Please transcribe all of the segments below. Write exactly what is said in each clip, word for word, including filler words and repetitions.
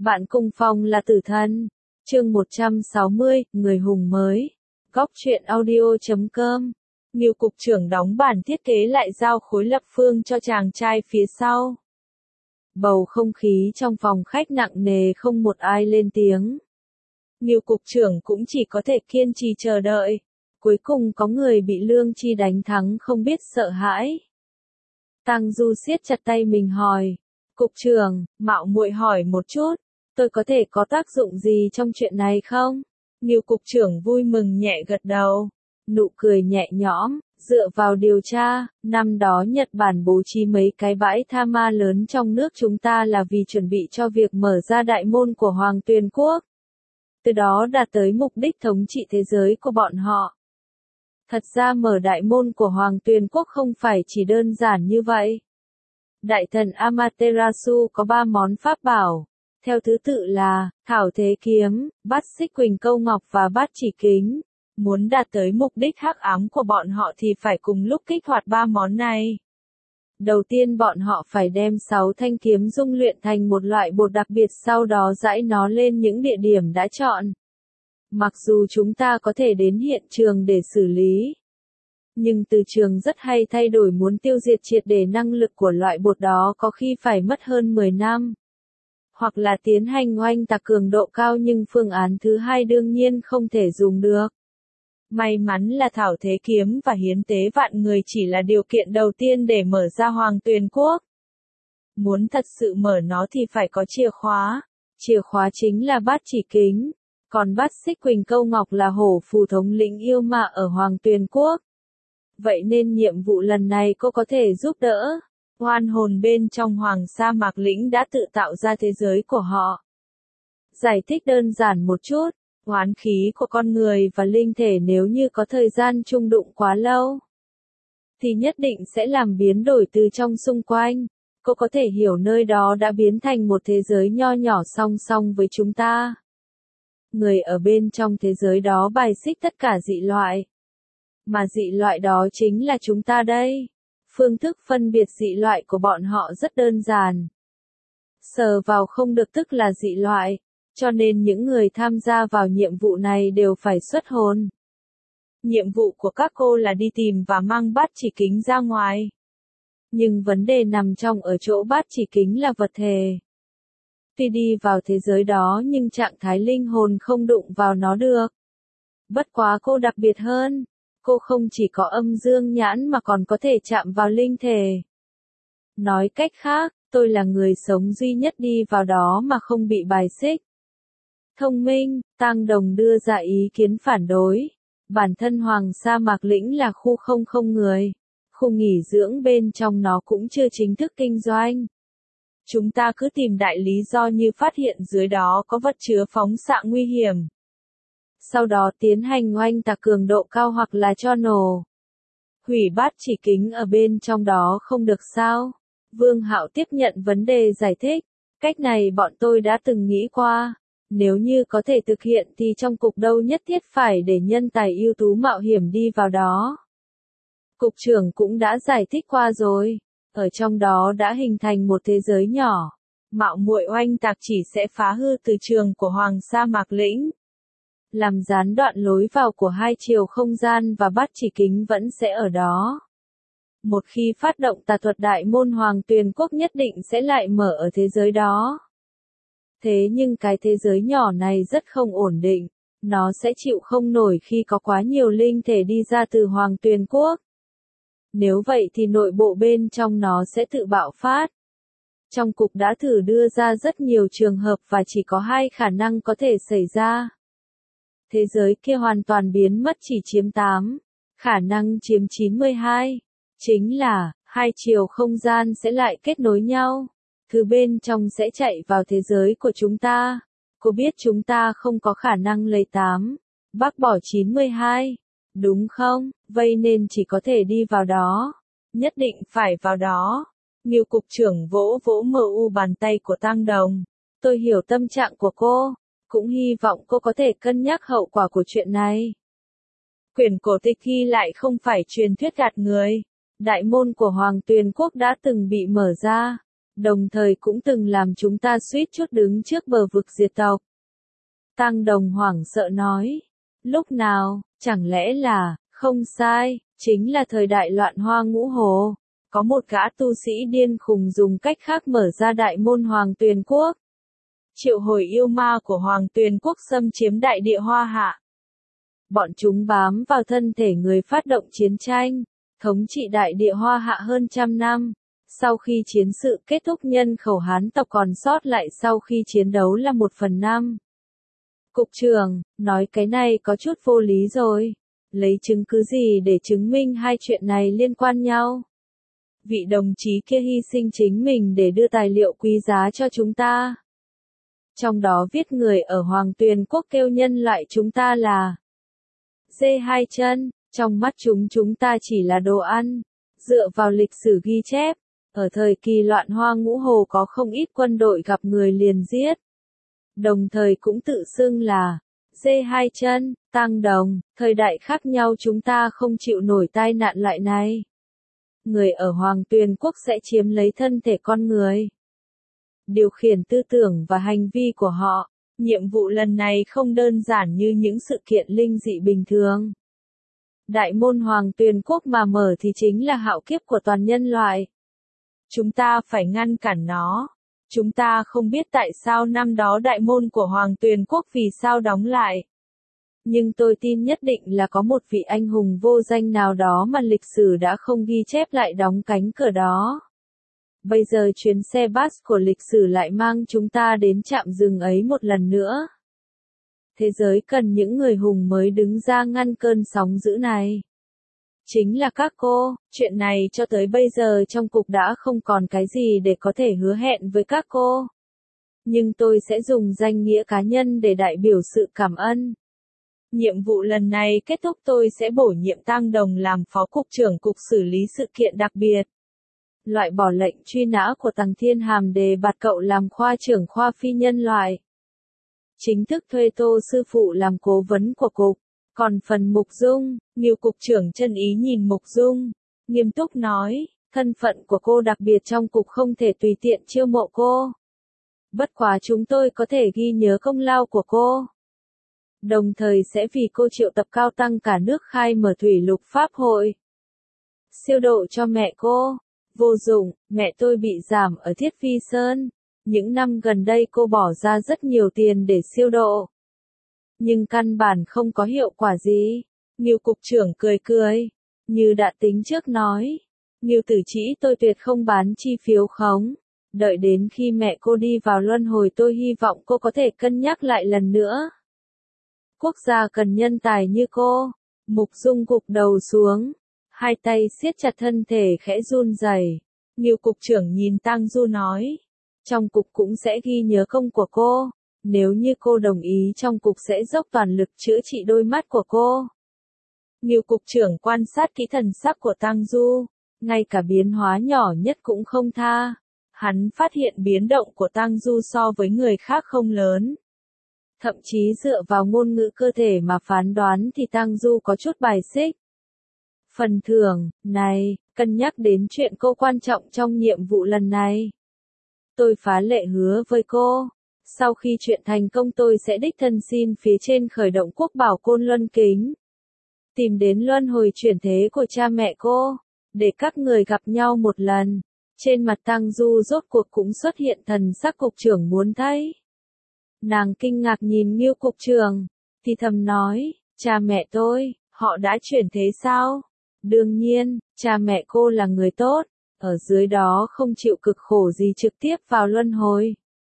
Bạn cùng phòng là tử thần. Chương một trăm sáu mươi, Người hùng mới. Góc truyện audio chấm com. Nghiêu cục trưởng đóng bản thiết kế lại giao khối lập phương cho chàng trai phía sau. Bầu không khí trong phòng khách nặng nề, không một ai lên tiếng. Nghiêu cục trưởng cũng chỉ có thể kiên trì chờ đợi. Cuối cùng có người bị Lương Chi đánh thắng không biết sợ hãi. Tang Du siết chặt tay mình hỏi. Cục trưởng, mạo muội hỏi một chút, tôi có thể có tác dụng gì trong chuyện này không? Nghiêu cục trưởng vui mừng nhẹ gật đầu. Nụ cười nhẹ nhõm, dựa vào điều tra, năm đó Nhật Bản bố trí mấy cái bãi tha ma lớn trong nước chúng ta là vì chuẩn bị cho việc mở ra đại môn của Hoàng Tuyền Quốc. Từ đó đạt tới mục đích thống trị thế giới của bọn họ. Thật ra mở đại môn của Hoàng Tuyền Quốc không phải chỉ đơn giản như vậy. Đại thần Amaterasu có ba món pháp bảo, theo thứ tự là Thảo Thế Kiếm, Bát Xích Quỳnh Câu Ngọc và Bát Chỉ Kính. Muốn đạt tới mục đích hắc ám của bọn họ thì phải cùng lúc kích hoạt ba món này. Đầu tiên bọn họ phải đem sáu thanh kiếm dung luyện thành một loại bột đặc biệt, sau đó rải nó lên những địa điểm đã chọn. Mặc dù chúng ta có thể đến hiện trường để xử lý, nhưng từ trường rất hay thay đổi, muốn tiêu diệt triệt để năng lực của loại bột đó có khi phải mất hơn mười năm. Hoặc là tiến hành oanh tạc cường độ cao, nhưng phương án thứ hai đương nhiên không thể dùng được. May mắn là Thảo Thế Kiếm và hiến tế vạn người chỉ là điều kiện đầu tiên để mở ra Hoàng Tuyền Quốc. Muốn thật sự mở nó thì phải có chìa khóa. Chìa khóa chính là Bát Chỉ Kính. Còn Bát Xích Quỳnh Câu Ngọc là hổ phù thống lĩnh yêu ma ở Hoàng Tuyền Quốc. Vậy nên nhiệm vụ lần này cô có thể giúp đỡ. Oan hồn bên trong Hoàng Sa Mạc Lĩnh đã tự tạo ra thế giới của họ. Giải thích đơn giản một chút, oán khí của con người và linh thể nếu như có thời gian chung đụng quá lâu, thì nhất định sẽ làm biến đổi từ trong xung quanh. Cô có thể hiểu nơi đó đã biến thành một thế giới nho nhỏ song song với chúng ta. Người ở bên trong thế giới đó bài xích tất cả dị loại. Mà dị loại đó chính là chúng ta đây. Phương thức phân biệt dị loại của bọn họ rất đơn giản. Sờ vào không được tức là dị loại, cho nên những người tham gia vào nhiệm vụ này đều phải xuất hồn. Nhiệm vụ của các cô là đi tìm và mang Bát Chỉ Kính ra ngoài. Nhưng vấn đề nằm trong ở chỗ Bát Chỉ Kính là vật thể. Tuy đi vào thế giới đó nhưng trạng thái linh hồn không đụng vào nó được. Bất quá cô đặc biệt hơn. Cô không chỉ có âm dương nhãn mà còn có thể chạm vào linh thể. Nói cách khác, tôi là người sống duy nhất đi vào đó mà không bị bài xích. Thông minh, Tang Đồng đưa ra ý kiến phản đối. Bản thân Hoàng Sa Mạc Lĩnh là khu không không người. Khu nghỉ dưỡng bên trong nó cũng chưa chính thức kinh doanh. Chúng ta cứ tìm đại lý do như phát hiện dưới đó có vật chứa phóng xạ nguy hiểm. Sau đó tiến hành oanh tạc cường độ cao hoặc là cho nổ. Hủy Bát Chỉ Kính ở bên trong đó không được sao? Vương Hạo tiếp nhận vấn đề giải thích. Cách này bọn tôi đã từng nghĩ qua. Nếu như có thể thực hiện thì trong cục đâu nhất thiết phải để nhân tài ưu tú mạo hiểm đi vào đó. Cục trưởng cũng đã giải thích qua rồi. Ở trong đó đã hình thành một thế giới nhỏ. Mạo muội oanh tạc chỉ sẽ phá hư từ trường của Hoàng Sa Mạc Lĩnh. Làm gián đoạn lối vào của hai chiều không gian và Bát Chỉ Kính vẫn sẽ ở đó. Một khi phát động tà thuật đại môn Hoàng Tuyền Quốc nhất định sẽ lại mở ở thế giới đó. Thế nhưng cái thế giới nhỏ này rất không ổn định. Nó sẽ chịu không nổi khi có quá nhiều linh thể đi ra từ Hoàng Tuyền Quốc. Nếu vậy thì nội bộ bên trong nó sẽ tự bạo phát. Trong cục đã thử đưa ra rất nhiều trường hợp và chỉ có hai khả năng có thể xảy ra. Thế giới kia hoàn toàn biến mất chỉ chiếm tám, khả năng chiếm chín mươi hai. Chính là, hai chiều không gian sẽ lại kết nối nhau. Thứ bên trong sẽ chạy vào thế giới của chúng ta. Cô biết chúng ta không có khả năng lấy tám, bác bỏ chín mươi hai. Đúng không? Vậy nên chỉ có thể đi vào đó. Nhất định phải vào đó. Nghiêu cục trưởng vỗ vỗ mờ u bàn tay của Tang Đồng. Tôi hiểu tâm trạng của cô. Cũng hy vọng cô có thể cân nhắc hậu quả của chuyện này. Quyển cổ tịch ghi lại không phải truyền thuyết gạt người. Đại môn của Hoàng Tuyền Quốc đã từng bị mở ra. Đồng thời cũng từng làm chúng ta suýt chút đứng trước bờ vực diệt tộc. Tăng Đồng hoảng sợ nói. Lúc nào, chẳng lẽ là, không sai, chính là thời đại loạn hoa ngũ hồ. Có một gã tu sĩ điên khùng dùng cách khác mở ra đại môn Hoàng Tuyền Quốc. Triệu hồi yêu ma của Hoàng Tuyền Quốc xâm chiếm đại địa Hoa Hạ. Bọn chúng bám vào thân thể người phát động chiến tranh, thống trị đại địa Hoa Hạ hơn trăm năm. Sau khi chiến sự kết thúc nhân khẩu Hán tộc còn sót lại sau khi chiến đấu là một phần năm. Cục trưởng, nói cái này có chút vô lý rồi. Lấy chứng cứ gì để chứng minh hai chuyện này liên quan nhau? Vị đồng chí kia hy sinh chính mình để đưa tài liệu quý giá cho chúng ta. Trong đó viết người ở Hoàng Tuyền Quốc kêu nhân loại chúng ta là dê hai chân, trong mắt chúng chúng ta chỉ là đồ ăn. Dựa vào lịch sử ghi chép, ở thời kỳ loạn hoa ngũ hồ có không ít quân đội gặp người liền giết. Đồng thời cũng tự xưng là dê hai chân, Tăng Đồng, thời đại khác nhau chúng ta không chịu nổi tai nạn loại này. Người ở Hoàng Tuyền Quốc sẽ chiếm lấy thân thể con người, điều khiển tư tưởng và hành vi của họ. Nhiệm vụ lần này không đơn giản như những sự kiện linh dị bình thường. Đại môn Hoàng Tuyền Quốc mà mở thì chính là hạo kiếp của toàn nhân loại. Chúng ta phải ngăn cản nó. Chúng ta không biết tại sao năm đó đại môn của Hoàng Tuyền Quốc vì sao đóng lại. Nhưng tôi tin nhất định là có một vị anh hùng vô danh nào đó mà lịch sử đã không ghi chép lại đóng cánh cửa đó. Bây giờ chuyến xe bus của lịch sử lại mang chúng ta đến trạm dừng ấy một lần nữa. Thế giới cần những người hùng mới đứng ra ngăn cơn sóng dữ này. Chính là các cô, chuyện này cho tới bây giờ trong cục đã không còn cái gì để có thể hứa hẹn với các cô. Nhưng tôi sẽ dùng danh nghĩa cá nhân để đại biểu sự cảm ơn. Nhiệm vụ lần này kết thúc tôi sẽ bổ nhiệm Tăng Đồng làm Phó Cục trưởng Cục xử lý sự kiện đặc biệt. Loại bỏ lệnh truy nã của Tằng Thiên Hàm đề bạt cậu làm khoa trưởng khoa phi nhân loại. Chính thức thuê Tô sư phụ làm cố vấn của cục. Còn phần Mục Dung, Ngưu Cục trưởng chân ý nhìn Mục Dung, nghiêm túc nói, thân phận của cô đặc biệt trong cục không thể tùy tiện chiêu mộ cô. Bất quá chúng tôi có thể ghi nhớ công lao của cô. Đồng thời sẽ vì cô triệu tập cao tăng cả nước khai mở thủy lục pháp hội. Siêu độ cho mẹ cô. Vô dụng, mẹ tôi bị giảm ở Thiết Phi Sơn. Những năm gần đây cô bỏ ra rất nhiều tiền để siêu độ. Nhưng căn bản không có hiệu quả gì. Ngưu Cục trưởng cười cười. Như đã tính trước nói. Ngưu Tử Chỉ tôi tuyệt không bán chi phiếu khống. Đợi đến khi mẹ cô đi vào luân hồi tôi hy vọng cô có thể cân nhắc lại lần nữa. Quốc gia cần nhân tài như cô. Mục Dung gục đầu xuống. Hai tay siết chặt thân thể khẽ run rẩy. Ngưu Cục trưởng nhìn Tang Du nói. Trong cục cũng sẽ ghi nhớ công của cô. Nếu như cô đồng ý trong cục sẽ dốc toàn lực chữa trị đôi mắt của cô. Ngưu Cục trưởng quan sát kỹ thần sắc của Tang Du. Ngay cả biến hóa nhỏ nhất cũng không tha. Hắn phát hiện biến động của Tang Du so với người khác không lớn. Thậm chí dựa vào ngôn ngữ cơ thể mà phán đoán thì Tang Du có chút bài xích. Phần thưởng, này, cân nhắc đến chuyện cô quan trọng trong nhiệm vụ lần này. Tôi phá lệ hứa với cô. Sau khi chuyện thành công tôi sẽ đích thân xin phía trên khởi động quốc bảo Côn Luân Kính. Tìm đến luân hồi chuyển thế của cha mẹ cô. Để các người gặp nhau một lần. Trên mặt Tang Du rốt cuộc cũng xuất hiện thần sắc cục trưởng muốn thấy. Nàng kinh ngạc nhìn Ngưu Cục trưởng. Thì thầm nói, cha mẹ tôi, họ đã chuyển thế sao? Đương nhiên, cha mẹ cô là người tốt. Ở dưới đó không chịu cực khổ gì trực tiếp vào luân hồi.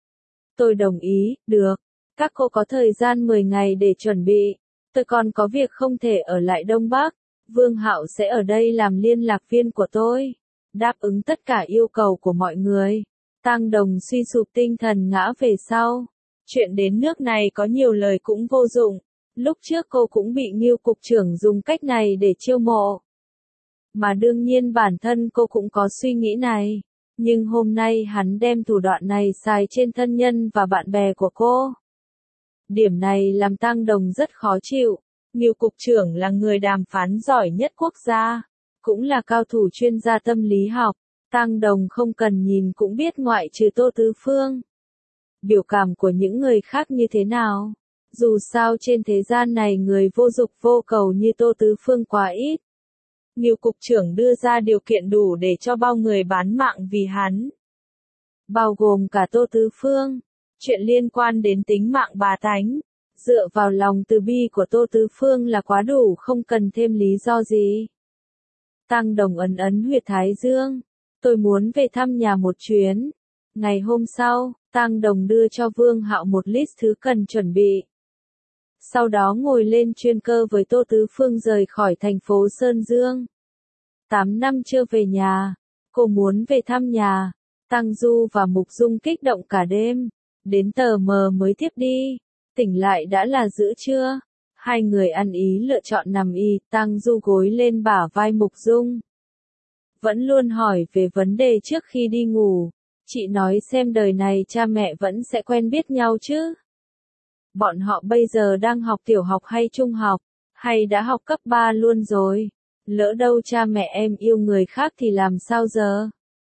Tôi đồng ý, được. Các cô có thời gian mười ngày để chuẩn bị. Tôi còn có việc không thể ở lại Đông Bắc. Vương Hạo sẽ ở đây làm liên lạc viên của tôi. Đáp ứng tất cả yêu cầu của mọi người. Tăng Đồng suy sụp tinh thần ngã về sau. Chuyện đến nước này có nhiều lời cũng vô dụng. Lúc trước cô cũng bị Ngưu Cục trưởng dùng cách này để chiêu mộ. Mà đương nhiên bản thân cô cũng có suy nghĩ này. Nhưng hôm nay hắn đem thủ đoạn này xài trên thân nhân và bạn bè của cô. Điểm này làm Tăng Đồng rất khó chịu. Ngưu Cục trưởng là người đàm phán giỏi nhất quốc gia. Cũng là cao thủ chuyên gia tâm lý học. Tăng Đồng không cần nhìn cũng biết ngoại trừ Tô Tứ Phương. Biểu cảm của những người khác như thế nào? Dù sao trên thế gian này người vô dục vô cầu như Tô Tứ Phương quá ít. Nhiều cục trưởng đưa ra điều kiện đủ để cho bao người bán mạng vì hắn. Bao gồm cả Tô Tứ Phương. Chuyện liên quan đến tính mạng bá tánh. Dựa vào lòng từ bi của Tô Tứ Phương là quá đủ, không cần thêm lý do gì. Tăng Đồng ấn ấn huyệt thái dương. Tôi muốn về thăm nhà một chuyến. Ngày hôm sau, Tăng Đồng đưa cho Vương Hạo một list thứ cần chuẩn bị. Sau đó ngồi lên chuyên cơ với Tô Tứ Phương rời khỏi thành phố Sơn Dương. Tám năm chưa về nhà, cô muốn về thăm nhà. Tăng Du và Mục Dung kích động cả đêm, đến tờ mờ mới tiếp đi. Tỉnh lại đã là giữa trưa. Hai người ăn ý lựa chọn nằm y, Tăng Du gối lên bả vai Mục Dung. Vẫn luôn hỏi về vấn đề trước khi đi ngủ. Chị nói xem đời này cha mẹ vẫn sẽ quen biết nhau chứ? Bọn họ bây giờ đang học tiểu học hay trung học, hay đã học cấp ba luôn rồi? Lỡ đâu cha mẹ em yêu người khác thì làm sao giờ?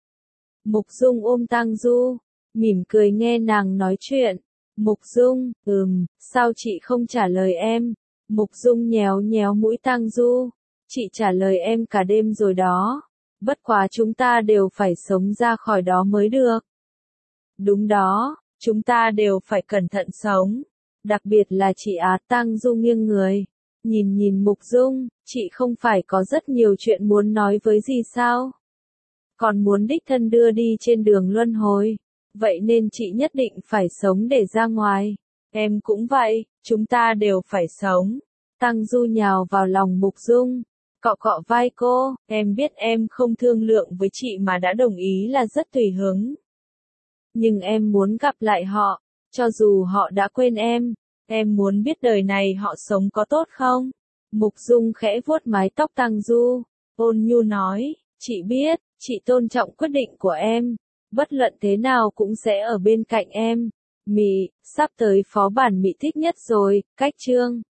Mục Dung ôm Tăng Du, mỉm cười nghe nàng nói chuyện. Mục Dung, ừm, sao chị không trả lời em? Mục Dung nhéo nhéo mũi Tăng Du. Chị trả lời em cả đêm rồi đó. Bất quá chúng ta đều phải sống ra khỏi đó mới được. Đúng đó, chúng ta đều phải cẩn thận sống. Đặc biệt là chị Á. Tăng Du nghiêng người. Nhìn nhìn Mục Dung, chị không phải có rất nhiều chuyện muốn nói với gì sao? Còn muốn đích thân đưa đi trên đường luân hồi. Vậy nên chị nhất định phải sống để ra ngoài. Em cũng vậy, chúng ta đều phải sống. Tăng Du nhào vào lòng Mục Dung. Cọ cọ vai cô, em biết em không thương lượng với chị mà đã đồng ý là rất tùy hứng. Nhưng em muốn gặp lại họ, cho dù họ đã quên em. Em muốn biết đời này họ sống có tốt không? Mục Dung khẽ vuốt mái tóc Tăng Du, ôn nhu nói, chị biết, chị tôn trọng quyết định của em. Bất luận thế nào cũng sẽ ở bên cạnh em. Mị, sắp tới phó bản Mị thích nhất rồi, cách chương.